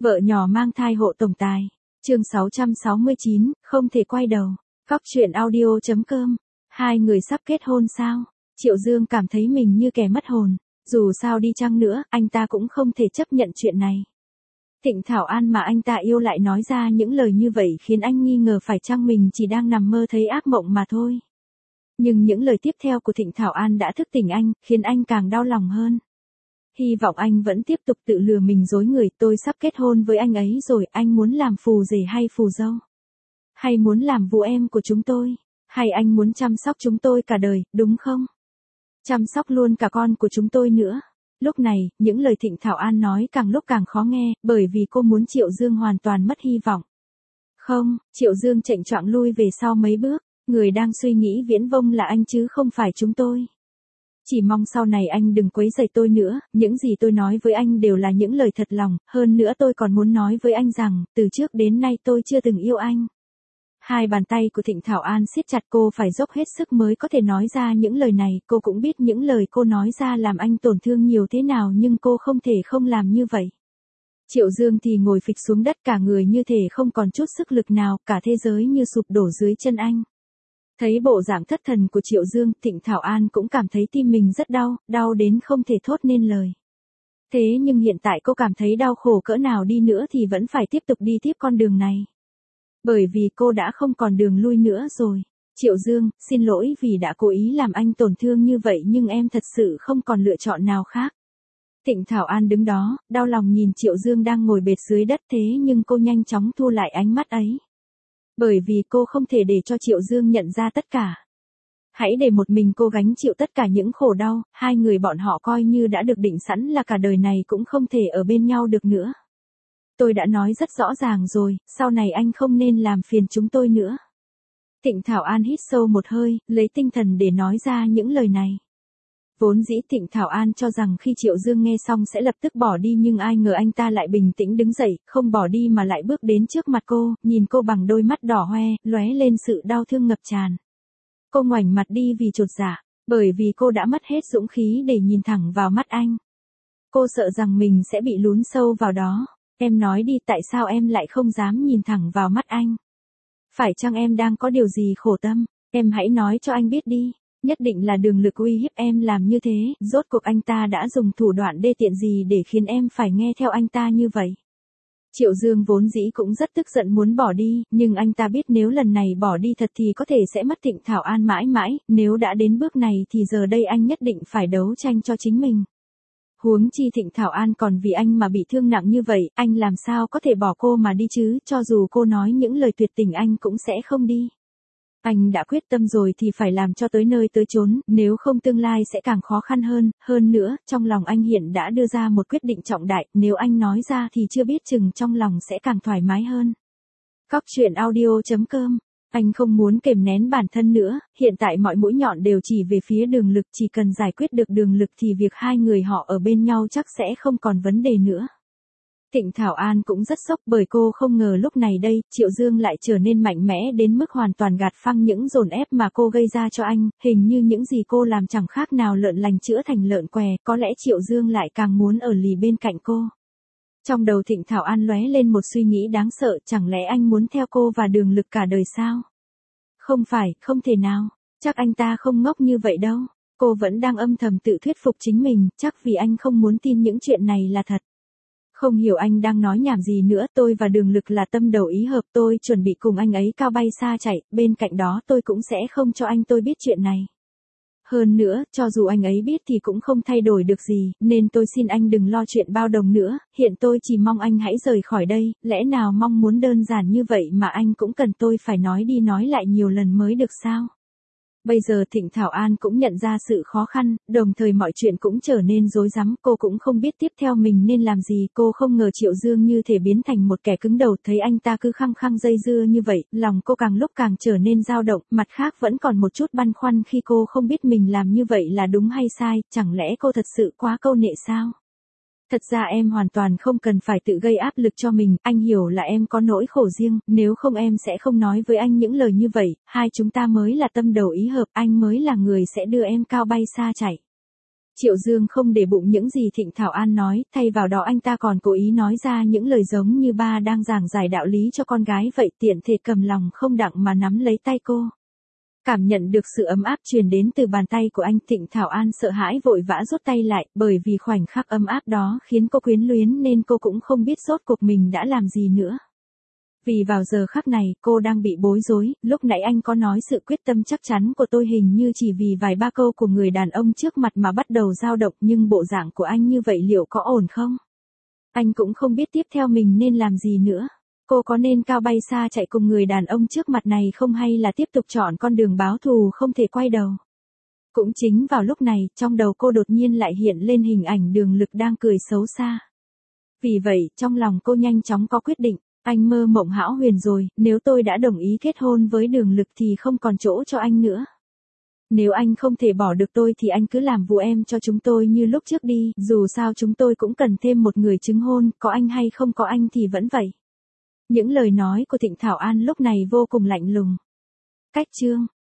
Vợ nhỏ mang thai hộ tổng tài. Chương 669, không thể quay đầu. Cóc truyện audio.com. Hai người sắp kết hôn sao? Triệu Dương cảm thấy mình như kẻ mất hồn. Dù sao đi chăng nữa, anh ta cũng không thể chấp nhận chuyện này. Thịnh Thảo An mà anh ta yêu lại nói ra những lời như vậy khiến anh nghi ngờ phải chăng mình chỉ đang nằm mơ thấy ác mộng mà thôi. Nhưng những lời tiếp theo của Thịnh Thảo An đã thức tỉnh anh, khiến anh càng đau lòng hơn. Hy vọng anh vẫn tiếp tục tự lừa mình dối người. Tôi sắp kết hôn với anh ấy rồi. Anh muốn làm phù rể hay phù dâu? Hay muốn làm vú em của chúng tôi? Hay anh muốn chăm sóc chúng tôi cả đời, đúng không? Chăm sóc luôn cả con của chúng tôi nữa. Lúc này, những lời Thịnh Thảo An nói càng lúc càng khó nghe, bởi vì cô muốn Triệu Dương hoàn toàn mất hy vọng. Không, Triệu Dương chệch choạng lui về sau mấy bước. Người đang suy nghĩ viễn vông là anh chứ không phải chúng tôi. Chỉ mong sau này anh đừng quấy rầy tôi nữa, những gì tôi nói với anh đều là những lời thật lòng, hơn nữa tôi còn muốn nói với anh rằng, từ trước đến nay tôi chưa từng yêu anh. Hai bàn tay của Thịnh Thảo An siết chặt, cô phải dốc hết sức mới có thể nói ra những lời này, cô cũng biết những lời cô nói ra làm anh tổn thương nhiều thế nào nhưng cô không thể không làm như vậy. Triệu Dương thì ngồi phịch xuống đất cả người như thể không còn chút sức lực nào, cả thế giới như sụp đổ dưới chân anh. Thấy bộ dạng thất thần của Triệu Dương, Thịnh Thảo An cũng cảm thấy tim mình rất đau, đau đến không thể thốt nên lời. Thế nhưng hiện tại cô cảm thấy đau khổ cỡ nào đi nữa thì vẫn phải tiếp tục đi tiếp con đường này. Bởi vì cô đã không còn đường lui nữa rồi. Triệu Dương, xin lỗi vì đã cố ý làm anh tổn thương như vậy nhưng em thật sự không còn lựa chọn nào khác. Thịnh Thảo An đứng đó, đau lòng nhìn Triệu Dương đang ngồi bệt dưới đất thế nhưng cô nhanh chóng thu lại ánh mắt ấy. Bởi vì cô không thể để cho Triệu Dương nhận ra tất cả. Hãy để một mình cô gánh chịu tất cả những khổ đau, hai người bọn họ coi như đã được định sẵn là cả đời này cũng không thể ở bên nhau được nữa. Tôi đã nói rất rõ ràng rồi, sau này anh không nên làm phiền chúng tôi nữa. Thịnh Thảo An hít sâu một hơi, lấy tinh thần để nói ra những lời này. Vốn dĩ Thịnh Thảo An cho rằng khi Triệu Dương nghe xong sẽ lập tức bỏ đi nhưng ai ngờ anh ta lại bình tĩnh đứng dậy, không bỏ đi mà lại bước đến trước mặt cô, nhìn cô bằng đôi mắt đỏ hoe, lóe lên sự đau thương ngập tràn. Cô ngoảnh mặt đi vì chột dạ, bởi vì cô đã mất hết dũng khí để nhìn thẳng vào mắt anh. Cô sợ rằng mình sẽ bị lún sâu vào đó. Em nói đi, tại sao em lại không dám nhìn thẳng vào mắt anh? Phải chăng em đang có điều gì khổ tâm? Em hãy nói cho anh biết đi. Nhất định là Đường Lực uy hiếp em làm như thế, rốt cuộc anh ta đã dùng thủ đoạn đê tiện gì để khiến em phải nghe theo anh ta như vậy? Triệu Dương vốn dĩ cũng rất tức giận muốn bỏ đi, nhưng anh ta biết nếu lần này bỏ đi thật thì có thể sẽ mất Thịnh Thảo An mãi mãi, nếu đã đến bước này thì giờ đây anh nhất định phải đấu tranh cho chính mình. Huống chi Thịnh Thảo An còn vì anh mà bị thương nặng như vậy, anh làm sao có thể bỏ cô mà đi chứ, cho dù cô nói những lời tuyệt tình anh cũng sẽ không đi. Anh đã quyết tâm rồi thì phải làm cho tới nơi tới chốn, nếu không tương lai sẽ càng khó khăn hơn nữa, trong lòng anh hiện đã đưa ra một quyết định trọng đại, nếu anh nói ra thì chưa biết chừng trong lòng sẽ càng thoải mái hơn. Cóc truyện audio.com. Anh không muốn kềm nén bản thân nữa, hiện tại mọi mũi nhọn đều chỉ về phía Đường Lực, chỉ cần giải quyết được Đường Lực thì việc hai người họ ở bên nhau chắc sẽ không còn vấn đề nữa. Thịnh Thảo An cũng rất sốc bởi cô không ngờ lúc này đây, Triệu Dương lại trở nên mạnh mẽ đến mức hoàn toàn gạt phăng những dồn ép mà cô gây ra cho anh, hình như những gì cô làm chẳng khác nào lợn lành chữa thành lợn què, có lẽ Triệu Dương lại càng muốn ở lì bên cạnh cô. Trong đầu Thịnh Thảo An lóe lên một suy nghĩ đáng sợ, chẳng lẽ anh muốn theo cô và Đường Lực cả đời sao? Không phải, không thể nào, chắc anh ta không ngốc như vậy đâu. Cô vẫn đang âm thầm tự thuyết phục chính mình, chắc vì anh không muốn tin những chuyện này là thật. Không hiểu anh đang nói nhảm gì nữa, tôi và Đường Lực là tâm đầu ý hợp, tôi chuẩn bị cùng anh ấy cao bay xa chạy, bên cạnh đó tôi cũng sẽ không cho anh tôi biết chuyện này. Hơn nữa, cho dù anh ấy biết thì cũng không thay đổi được gì, nên tôi xin anh đừng lo chuyện bao đồng nữa, hiện tôi chỉ mong anh hãy rời khỏi đây, lẽ nào mong muốn đơn giản như vậy mà anh cũng cần tôi phải nói đi nói lại nhiều lần mới được sao? Bây giờ Thịnh Thảo An cũng nhận ra sự khó khăn, đồng thời mọi chuyện cũng trở nên rối rắm, cô cũng không biết tiếp theo mình nên làm gì, cô không ngờ Triệu Dương như thể biến thành một kẻ cứng đầu, thấy anh ta cứ khăng khăng dây dưa như vậy, lòng cô càng lúc càng trở nên dao động, mặt khác vẫn còn một chút băn khoăn khi cô không biết mình làm như vậy là đúng hay sai, chẳng lẽ cô thật sự quá câu nệ sao? Thật ra em hoàn toàn không cần phải tự gây áp lực cho mình, anh hiểu là em có nỗi khổ riêng, nếu không em sẽ không nói với anh những lời như vậy, hai chúng ta mới là tâm đầu ý hợp, anh mới là người sẽ đưa em cao bay xa chạy. Triệu Dương không để bụng những gì Thịnh Thảo An nói, thay vào đó anh ta còn cố ý nói ra những lời giống như ba đang giảng giải đạo lý cho con gái vậy, tiện thể cầm lòng không đặng mà nắm lấy tay cô. Cảm nhận được sự ấm áp truyền đến từ bàn tay của anh, Thịnh Thảo An sợ hãi vội vã rút tay lại, bởi vì khoảnh khắc ấm áp đó khiến cô quyến luyến nên cô cũng không biết rốt cuộc mình đã làm gì nữa. Vì vào giờ khắc này, cô đang bị bối rối, lúc nãy anh có nói sự quyết tâm chắc chắn của tôi hình như chỉ vì vài ba câu của người đàn ông trước mặt mà bắt đầu dao động, nhưng bộ dạng của anh như vậy liệu có ổn không? Anh cũng không biết tiếp theo mình nên làm gì nữa. Cô có nên cao bay xa chạy cùng người đàn ông trước mặt này không, hay là tiếp tục chọn con đường báo thù không thể quay đầu? Cũng chính vào lúc này, trong đầu cô đột nhiên lại hiện lên hình ảnh Đường Lực đang cười xấu xa. Vì vậy, trong lòng cô nhanh chóng có quyết định. Anh mơ mộng hão huyền rồi, nếu tôi đã đồng ý kết hôn với Đường Lực thì không còn chỗ cho anh nữa. Nếu anh không thể bỏ được tôi thì anh cứ làm vụ em cho chúng tôi như lúc trước đi, dù sao chúng tôi cũng cần thêm một người chứng hôn, có anh hay không có anh thì vẫn vậy. Những lời nói của Thịnh Thảo An lúc này vô cùng lạnh lùng. Cách chương